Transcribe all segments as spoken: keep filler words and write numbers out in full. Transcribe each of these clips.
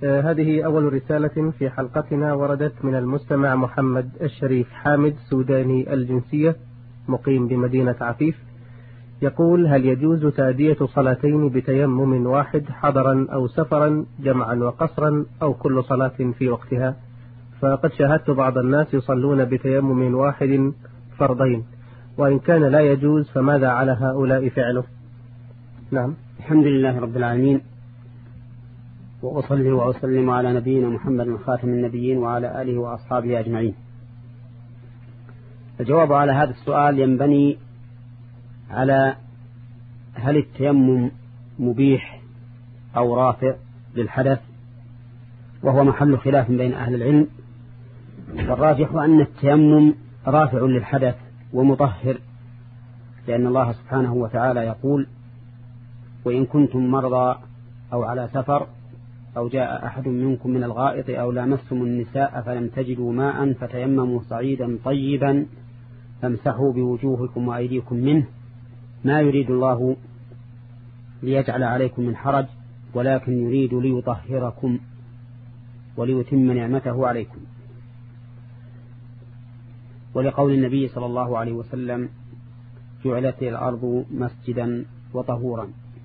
آه هذه أول رسالة في حلقتنا وردت من المستمع محمد الشريف حامد، سوداني الجنسية، مقيم بمدينة عفيف. يقول: هل يجوز تأدية صلاتين بتيمم واحد حضرا أو سفرا، جمعا وقصرا، أو كل صلاة في وقتها؟ فقد شاهدت بعض الناس يصلون بتيمم واحد فرضين، وإن كان لا يجوز فماذا على هؤلاء فعله؟ نعم. الحمد لله رب العالمين، وأصلي وأسلم على نبينا محمد خاتم النبيين وعلى آله وأصحابه أجمعين. الجواب على هذا السؤال ينبني على هل التيمم مبيح أو رافع للحدث، وهو محل خلاف بين أهل العلم. والراجح أن التيمم رافع للحدث ومطهر، لأن الله سبحانه وتعالى يقول: وإن كنتم مرضى أو على سفر أو جاء أحد منكم من الغائط أو لامستم النساء فلم تجدوا ماء فتيمموا صعيدا طيبا فامسحوا بوجوهكم وأيديكم منه ما يريد الله ليجعل عليكم من حرج ولكن يريد ليطهركم وليتم نعمته عليكم. ولقول النبي صلى الله عليه وسلم: جعلت الأرض مسجدا وطهورا.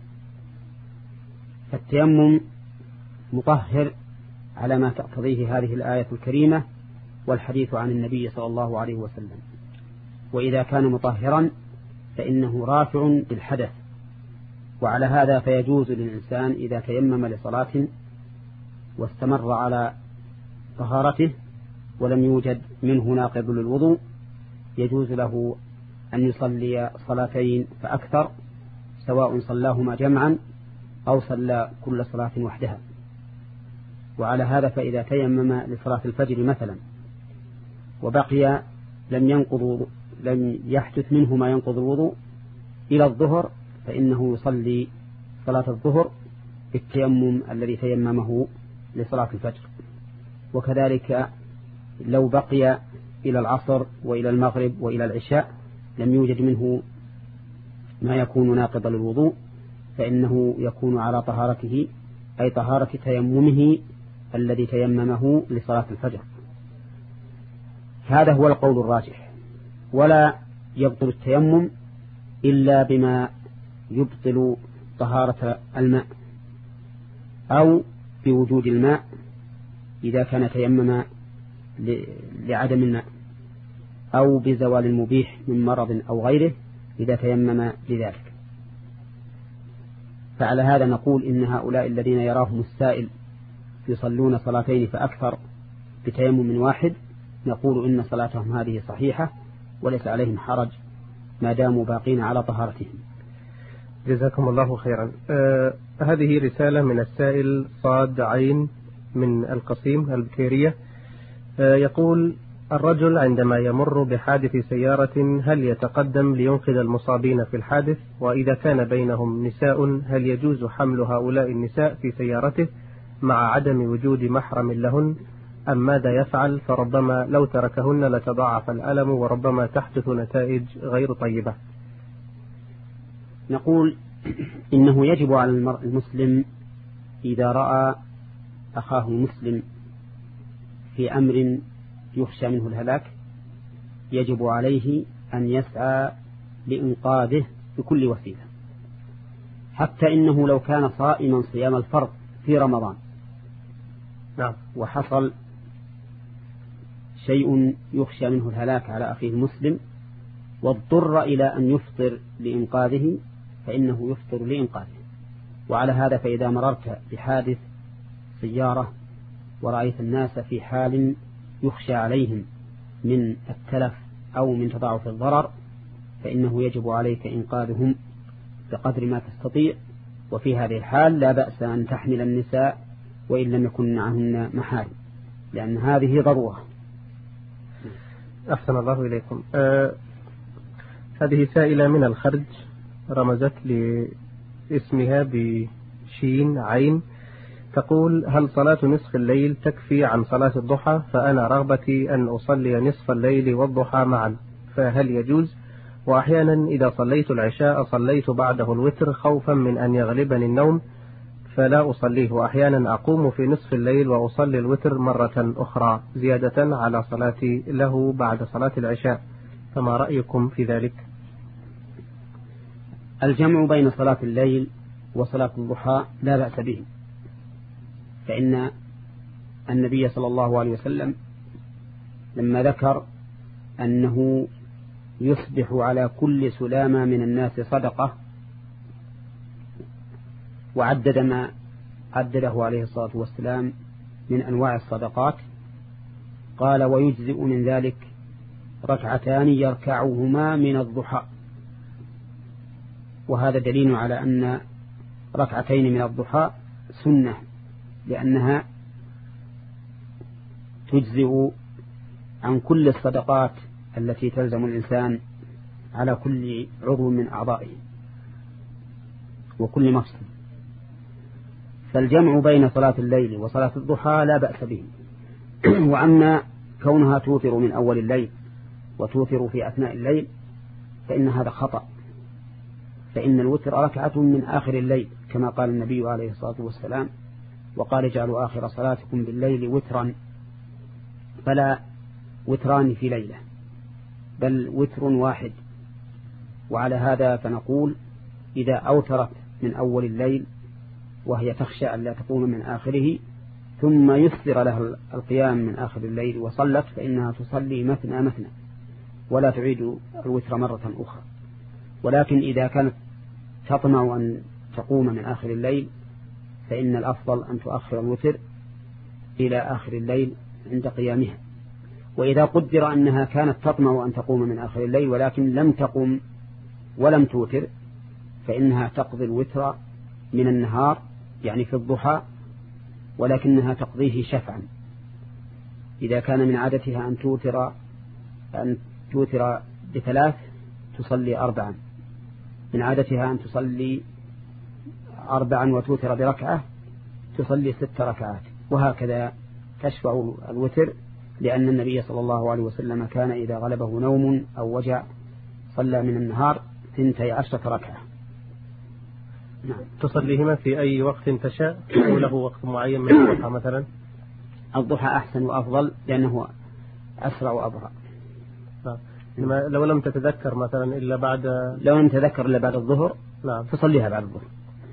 فالتيمم مطهر على ما تقتضيه هذه الآية الكريمة والحديث عن النبي صلى الله عليه وسلم. وإذا كان مطهرا فإنه رافع للحدث، وعلى هذا فيجوز للإنسان إذا تيمم لصلاة واستمر على طهارته ولم يوجد منه ناقض للوضوء، يجوز له أن يصلي صلاتين فأكثر، سواء صلاهما جمعا أو صلى كل صلاة وحدها. وعلى هذا فإذا تيمم لصلاة الفجر مثلا وبقي لم ينقض لم يحدث منه ما ينقض الوضوء إلى الظهر، فإنه يصلي صلاة الظهر بالتيمم الذي تيممه لصلاة الفجر. وكذلك لو بقي إلى العصر وإلى المغرب وإلى العشاء لم يوجد منه ما يكون ناقضا للوضوء، فإنه يكون على طهارته، أي طهارة تيممه الذي تيممه لصلاة الفجر. هذا هو القول الراجح. ولا يبطل التيمم إلا بما يبطل طهارة الماء، أو بوجود الماء إذا كان تيمم لعدم الماء، أو بزوال المبيح من مرض أو غيره إذا تيمم لذلك. فعلى هذا نقول إن هؤلاء الذين يراهم السائل يصلون صلاتين فأكثر بتيمم واحد، نقول إن صلاتهم هذه صحيحة وليس عليهم حرج ما داموا باقين على طهارتهم. جزاكم الله خيرا. آه هذه رسالة من السائل صاد عين من القصيم البكيرية. آه يقول: الرجل عندما يمر بحادث سيارة هل يتقدم لينقذ المصابين في الحادث؟ وإذا كان بينهم نساء هل يجوز حمل هؤلاء النساء في سيارته مع عدم وجود محرم لهن، أم ماذا يفعل؟ فربما لو تركهن لتضاعف الألم وربما تحدث نتائج غير طيبة. نقول إنه يجب على المرء المسلم إذا رأى أخاه المسلم في أمر يخشى منه الهلاك يجب عليه أن يسعى لإنقاذه بكل وسيلة، حتى إنه لو كان صائما صيام الفرض في رمضان نعم وحصل شيء يخشى منه الهلاك على أخيه المسلم واضطر إلى أن يفطر لإنقاذه فإنه يفطر لإنقاذه. وعلى هذا فإذا مررت بحادث سيارة ورأيت الناس في حال يخشى عليهم من التلف أو من تضاعف الضرر فإنه يجب عليك إنقاذهم بقدر ما تستطيع. وفي هذه الحال لا بأس أن تحمل النساء وإن لم يكن معهن محارم، لأن هذه ضرورة. أحسن الله إليكم. آه هذه سائلة من الخرج رمزت لاسمها بشين عين، تقول: هل صلاة نصف الليل تكفي عن صلاة الضحى؟ فأنا رغبتي أن أصلي نصف الليل والضحى معا، فهل يجوز؟ وأحيانا إذا صليت العشاء صليت بعده الوتر خوفا من أن يغلبني النوم، فلا أصليه، وأحيانا أقوم في نصف الليل وأصلي الوتر مرة أخرى زيادة على صلاتي له بعد صلاة العشاء، فما رأيكم في ذلك؟ الجمع بين صلاة الليل وصلاة الضحى لا بأس به، فإن النبي صلى الله عليه وسلم لما ذكر أنه يصبح على كل سلامة من الناس صدقة وعدد ما عدده عليه الصلاة والسلام من أنواع الصدقات، قال ويجزئ من ذلك ركعتان يركعهما من الضحى. وهذا دليل على أن ركعتين من الضحى سنة، لأنها تجزئ عن كل الصدقات التي تلزم الإنسان على كل عضو من أعضائه وكل مفصل. فالجمع بين صلاة الليل وصلاة الضحى لا بأس به. وأما كونها توتر من أول الليل وتوتر في أثناء الليل فإن هذا خطأ، فإن الوتر ركعة من آخر الليل كما قال النبي عليه الصلاة والسلام، وقال اجعلوا آخر صلاتكم بالليل وترا، فلا وتران في ليلة بل وتر واحد. وعلى هذا فنقول إذا أوترت من أول الليل وهي تخشى أن لا تقوم من آخره ثم يسر له القيام من آخر الليل وصلت، فإنها تصلي مثنى مثنى ولا تعيد الوتر مرة أخرى. ولكن إذا كانت تطمع أن تقوم من آخر الليل فإن الأفضل أن تؤخر الوتر إلى آخر الليل عند قيامها. وإذا قدر أنها كانت تطمع أن تقوم من آخر الليل ولكن لم تقم ولم توتر فإنها تقضي الوتر من النهار يعني في الضحى، ولكنها تقضيه شفعا. إذا كان من عادتها أن توتر أن توتر بثلاث تصلي أربعا، من عادتها أن تصلي أربعا وتوتر بركعة تصلي ست ركعات، وهكذا تشفع الوتر، لأن النبي صلى الله عليه وسلم كان إذا غلبه نوم أو وجع صلى من النهار ثنتي عشرة ركعة. نعم. تصليهما في أي وقت تشاء أو له وقت معين من الضحى مثلا؟ الضحى أحسن وأفضل لأنه أسرع وأبرأ. نعم. لو لم تتذكر مثلا إلا بعد لو لم تتذكر إلا بعد الظهر نعم تصليها بعد الظهر.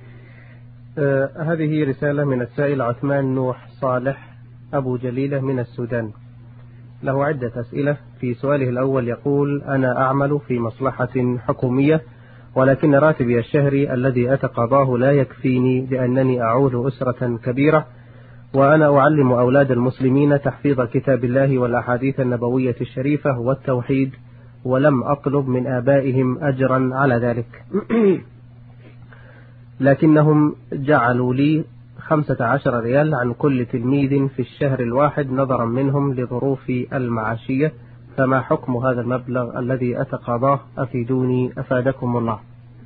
آه هذه رسالة من السائل عثمان نوح صالح أبو جليلة من السودان، له عدة أسئلة. في سؤاله الأول يقول: أنا أعمل في مصلحة حكومية ولكن راتبي الشهري الذي أتقاضاه لا يكفيني لأنني أعول أسرة كبيرة، وأنا أعلم أولاد المسلمين تحفيظ كتاب الله والأحاديث النبوية الشريفة والتوحيد، ولم أطلب من آبائهم أجرا على ذلك، لكنهم جعلوا لي خمسة عشر ريال عن كل تلميذ في الشهر الواحد نظرا منهم لظروفي المعاشية، فما حكم هذا المبلغ الذي أتقاضاه؟ أفيدوني أفادكم الله.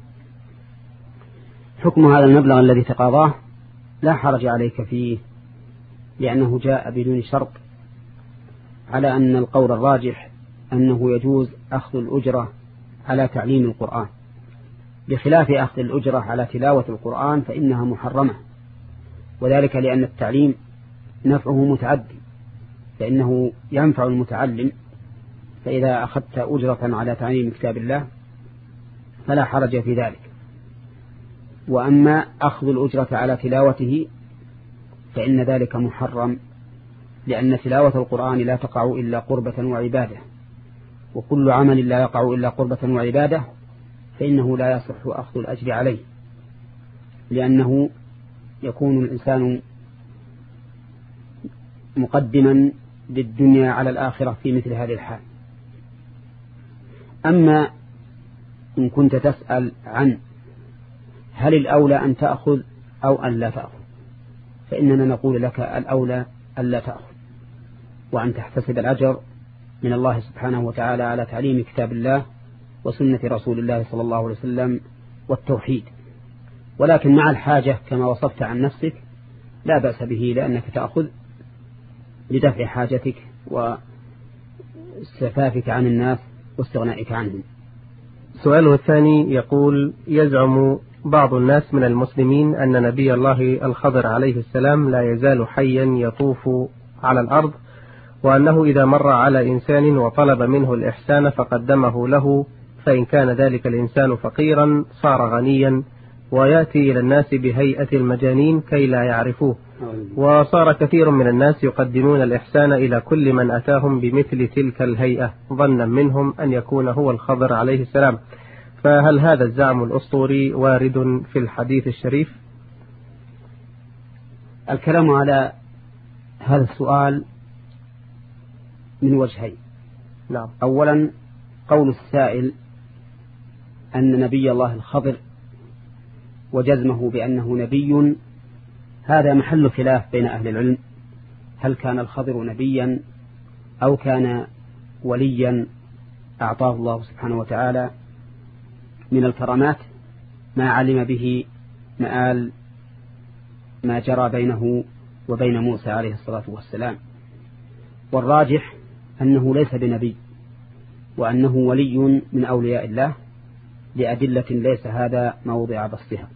حكم هذا المبلغ الذي تقاضاه لا حرج عليك فيه، لأنه جاء بدون شرط، على أن القول الراجح أنه يجوز أخذ الأجرة على تعليم القرآن، بخلاف أخذ الأجرة على تلاوة القرآن فإنها محرمة، وذلك لأن التعليم نفعه متعدي، فإنه ينفع المتعلم، فإذا أخذت أجرة على تعليم كتاب الله فلا حرج في ذلك. وأما أخذ الأجرة على تلاوته فإن ذلك محرم، لأن تلاوة القرآن لا تقع إلا قربة وعبادة، وكل عمل لا يقع إلا قربة وعبادة فإنه لا يصح أخذ الأجر عليه، لأنه يكون الإنسان مقدما للدنيا على الآخرة في مثل هذه الحال. أما إن كنت تسأل عن هل الأولى أن تأخذ أو أن لا تأخذ، فإننا نقول لك الأولى أن لا تأخذ، وأن تحتسب الأجر من الله سبحانه وتعالى على تعليم كتاب الله وسنة رسول الله صلى الله عليه وسلم والتوحيد. ولكن مع الحاجة كما وصفت عن نفسك لا بأس به، لأنك تأخذ لدفع حاجتك واستفافك عن الناس واستغنائك عنهم. سؤاله الثاني يقول: يزعم بعض الناس من المسلمين أن نبي الله الخضر عليه السلام لا يزال حيا يطوف على الأرض، وأنه إذا مر على إنسان وطلب منه الإحسان فقدمه له، فإن كان ذلك الإنسان فقيرا صار غنيا ويأتي إلى الناس بهيئة المجانين كي لا يعرفوه. وصار كثير من الناس يقدمون الإحسان إلى كل من أتاهم بمثل تلك الهيئة ظنا منهم أن يكون هو الخضر عليه السلام، فهل هذا الزعم الأسطوري وارد في الحديث الشريف؟ الكلام على هذا السؤال من وجهين. نعم. أولا قول السائل أن نبي الله الخضر وجزمه بأنه نبي، هذا محل خلاف بين أهل العلم، هل كان الخضر نبيا أو كان وليا أعطاه الله سبحانه وتعالى من الكرامات ما علم به مآل ما جرى بينه وبين موسى عليه الصلاة والسلام. والراجح أنه ليس بنبي، وأنه ولي من أولياء الله لأدلة ليس هذا موضع بسطها.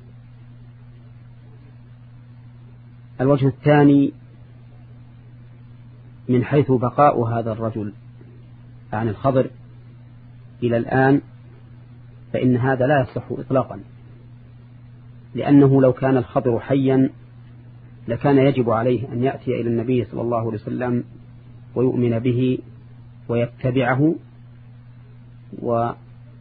الوجه الثاني من حيث بقاء هذا الرجل عن الخضر إلى الآن، فإن هذا لا يصح إطلاقا، لأنه لو كان الخضر حيا لكان يجب عليه أن يأتي إلى النبي صلى الله عليه وسلم ويؤمن به ويتبعه. ولو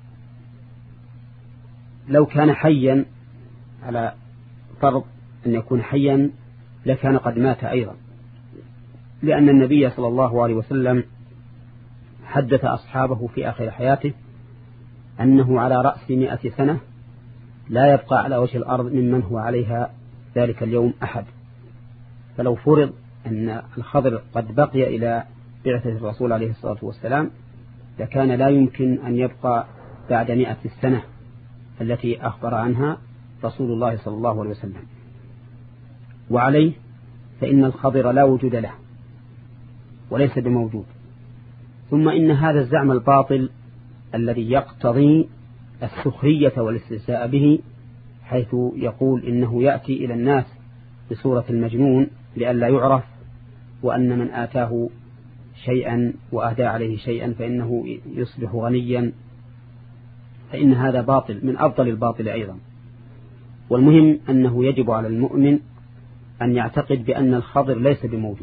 كان حيا على فرض أن يكون حيا لكان قد مات أيضا، لأن النبي صلى الله عليه وسلم حدث أصحابه في آخر حياته أنه على رأس مئة سنة لا يبقى على وجه الأرض ممن هو عليها ذلك اليوم أحد. فلو فرض أن الخضر قد بقي إلى بعثة الرسول عليه الصلاة والسلام لكان لا يمكن أن يبقى بعد مئة السنة التي أخبر عنها رسول الله صلى الله عليه وسلم. وعليه فإن الخضر لا وجود له وليس بموجود. ثم إن هذا الزعم الباطل الذي يقتضي السخرية والاستهزاء به، حيث يقول إنه يأتي إلى الناس بصورة المجنون لئلا يعرف، وأن من آتاه شيئا وأهدى عليه شيئا فإنه يصبح غنيا، فإن هذا باطل من أفضل الباطل أيضا. والمهم أنه يجب على المؤمن أن يعتقد بأن الخضر ليس بموجود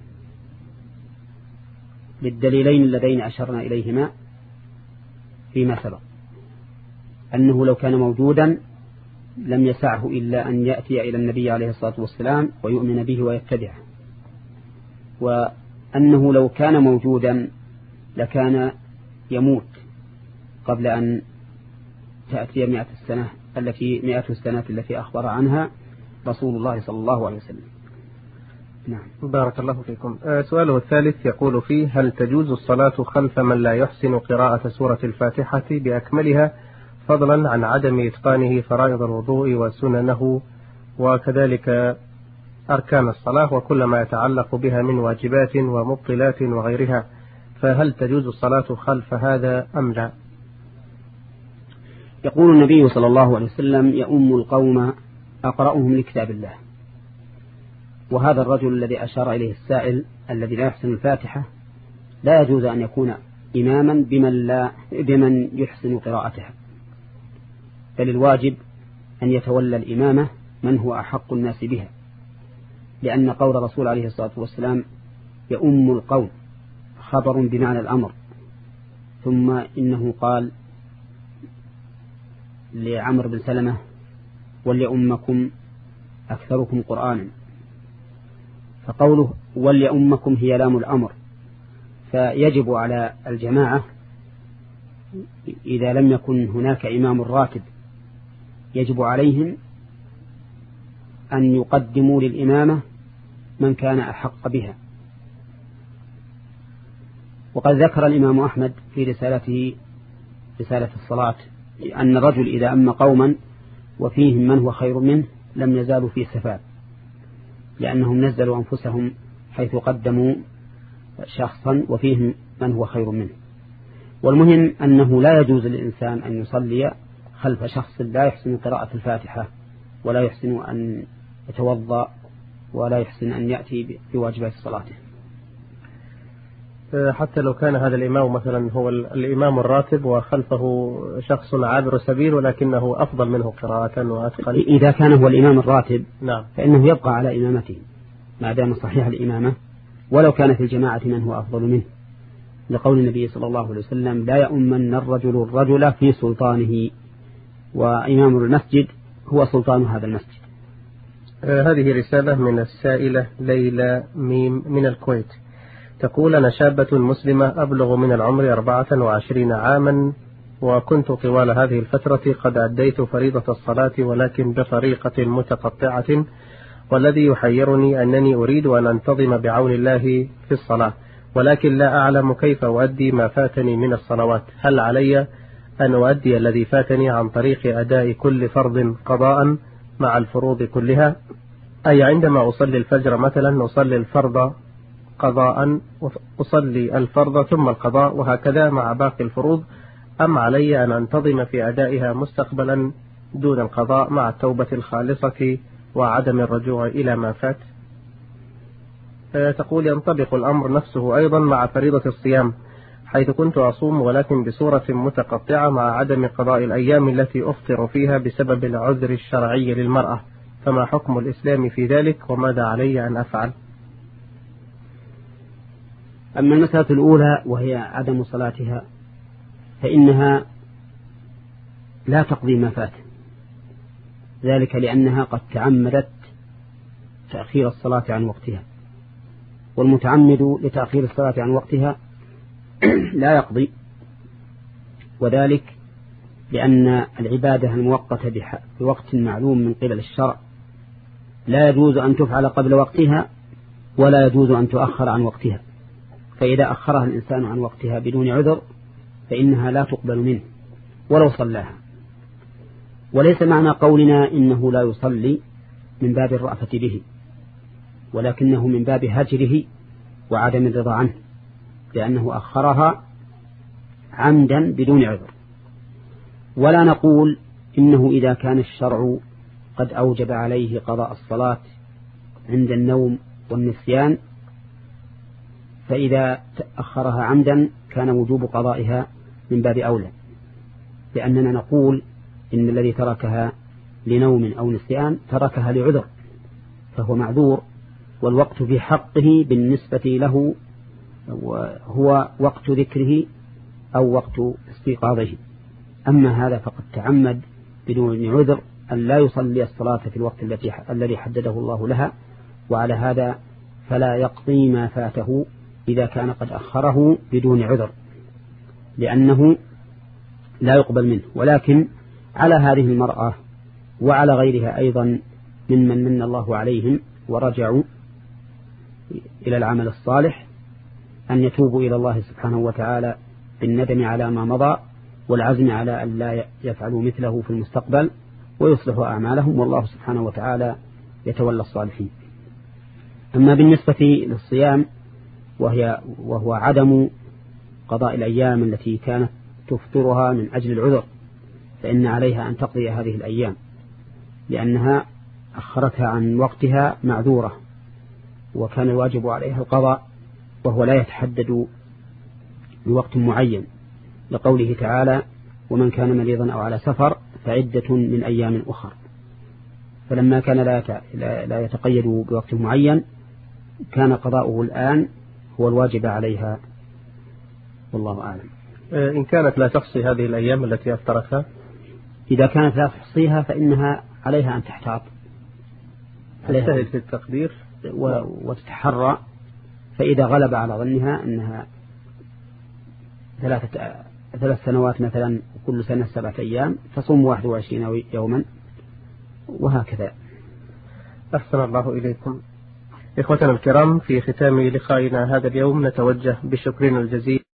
للدليلين اللذين أشرنا إليهما فيما سبق، أنه لو كان موجودا لم يسعه إلا أن يأتي إلى النبي عليه الصلاة والسلام ويؤمن به ويتبعه، وأنه لو كان موجودا لكان يموت قبل أن تأتي مئة السنة التي مئة السنة التي أخبر عنها رسول الله صلى الله عليه وسلم. نعم. بارك الله فيكم. سؤاله الثالث يقول فيه: هل تجوز الصلاة خلف من لا يحسن قراءة سورة الفاتحة بأكملها، فضلا عن عدم إتقانه فرائض الوضوء وسننه وكذلك أركان الصلاة وكل ما يتعلق بها من واجبات ومبطلات وغيرها، فهل تجوز الصلاة خلف هذا أم لا؟ يقول النبي صلى الله عليه وسلم: يؤم القوم أقرأهم لكتاب الله. وهذا الرجل الذي أشار إليه السائل الذي لا يحسن الفاتحة لا يجوز أن يكون إماما بمن, لا بمن يحسن قراءتها، بل الواجب أن يتولى الإمامة من هو أحق الناس بها، لأن قول الرسول عليه الصلاة والسلام يؤم القوم خبر بمعنى الأمر. ثم إنه قال لعمر بن سلمة: وليؤمكم أكثركم قرآنا، فقوله وليؤمكم هي لام الأمر، فيجب على الجماعة إذا لم يكن هناك إمام راتب يجب عليهم أن يقدموا للإمامة من كان أحق بها. وقد ذكر الإمام أحمد في رسالته رسالة الصلاة أن الرجل إذا أم قوما وفيهم من هو خير منه لم يزالوا في سفاد، لأنهم نزلوا أنفسهم حيث قدموا شخصا وفيهم من هو خير منه. والمهم أنه لا يجوز للإنسان أن يصلي خلف شخص لا يحسن قراءة الفاتحة ولا يحسن أن يتوضأ ولا يحسن أن يأتي بواجبات صلاته. حتى لو كان هذا الإمام مثلا هو الإمام الراتب وخلفه شخص عابر سبيل ولكنه أفضل منه قراءة وأتقن. إذا كان هو الإمام الراتب نعم. فإنه يبقى على إمامته ما دام صحيح الإمامة، ولو كان في الجماعة من هو أفضل منه، لقول النبي صلى الله عليه وسلم: لا يؤمن الرجل الرجل في سلطانه، وإمام المسجد هو سلطان هذا المسجد. آه هذه رسالة من السائلة ليلى ميم من الكويت، تقول: أنا شابة مسلمة أبلغ من العمر أربعة وعشرين عاما، وكنت طوال هذه الفترة قد أديت فريضة الصلاة ولكن بطريقة متقطعة، والذي يحيرني أنني أريد أن أنتظم بعون الله في الصلاة، ولكن لا أعلم كيف أؤدي ما فاتني من الصلوات. هل علي أن أؤدي الذي فاتني عن طريق أداء كل فرض قضاء مع الفروض كلها، أي عندما أصلي الفجر مثلا أصلي الفرض قضاء أصلي الفرض ثم القضاء وهكذا مع باقي الفروض، أم علي أن أنتظم في أدائها مستقبلا دون القضاء مع التوبة الخالصة وعدم الرجوع إلى ما فات؟ تقول: ينطبق الأمر نفسه أيضا مع فريضة الصيام، حيث كنت أصوم ولكن بصورة متقطعة مع عدم قضاء الأيام التي أفطر فيها بسبب العذر الشرعي للمرأة، فما حكم الإسلام في ذلك وماذا علي أن أفعل؟ أما المسألة الأولى وهي عدم صلاتها فإنها لا تقضي ما فات، ذلك لأنها قد تعمدت تأخير الصلاة عن وقتها، والمتعمد لتأخير الصلاة عن وقتها لا يقضي، وذلك لأن العبادة المؤقتة بوقت معلوم من قبل الشرع لا يجوز أن تفعل قبل وقتها ولا يجوز أن تؤخر عن وقتها، فإذا أخرها الإنسان عن وقتها بدون عذر فإنها لا تقبل منه ولو صلاها. وليس معنى قولنا إنه لا يصلي من باب الرأفة به، ولكنه من باب هجره وعدم الرضا عنه، لأنه أخرها عمدا بدون عذر. ولا نقول إنه إذا كان الشرع قد أوجب عليه قضاء الصلاة عند النوم والنسيان فإذا أخرها عمدا كان وجوب قضائها من باب أولى، لأننا نقول إن الذي تركها لنوم أو نسيان تركها لعذر فهو معذور، والوقت في حقه بالنسبة له هو وقت ذكره أو وقت استيقاظه. أما هذا فقد تعمد بدون عذر أن لا يصلي الصلاة في الوقت الذي حدده الله لها، وعلى هذا فلا يقضي ما فاته إذا كان قد أخره بدون عذر، لأنه لا يقبل منه. ولكن على هذه المرأة وعلى غيرها أيضا ممن من الله عليهم ورجعوا إلى العمل الصالح أن يتوبوا إلى الله سبحانه وتعالى بالندم على ما مضى والعزم على أن لا يفعلوا مثله في المستقبل ويصلحوا أعمالهم، والله سبحانه وتعالى يتولى الصالحين. أما بالنسبة للصيام وهي وهو عدم قضاء الأيام التي كانت تفطرها من أجل العذر، فإن عليها أن تقضي هذه الأيام لأنها أخرتها عن وقتها معذورة، وكان الواجب عليها القضاء وهو لا يتحدد بوقت معين، لقوله تعالى: ومن كان مريضا أو على سفر فعدة من أيام أخر. فلما كان لا يتقيد بوقت معين كان قضاؤه الآن هو الواجب عليها، والله أعلم. إن كانت لا تحصي هذه الأيام التي أفطرتها، إذا كانت لا تحصيها فإنها عليها أن تحتاط، تجتهد في التقدير وتتحرى، فإذا غلب على ظنها أنها ثلاثة ثلاث سنوات مثلا كل سنة سبعة أيام تصوم واحد وعشرين يوما وهكذا. أحسن الله إليكم. إخوتنا الكرام، في ختام لقائنا هذا اليوم نتوجه بشكرنا الجزيل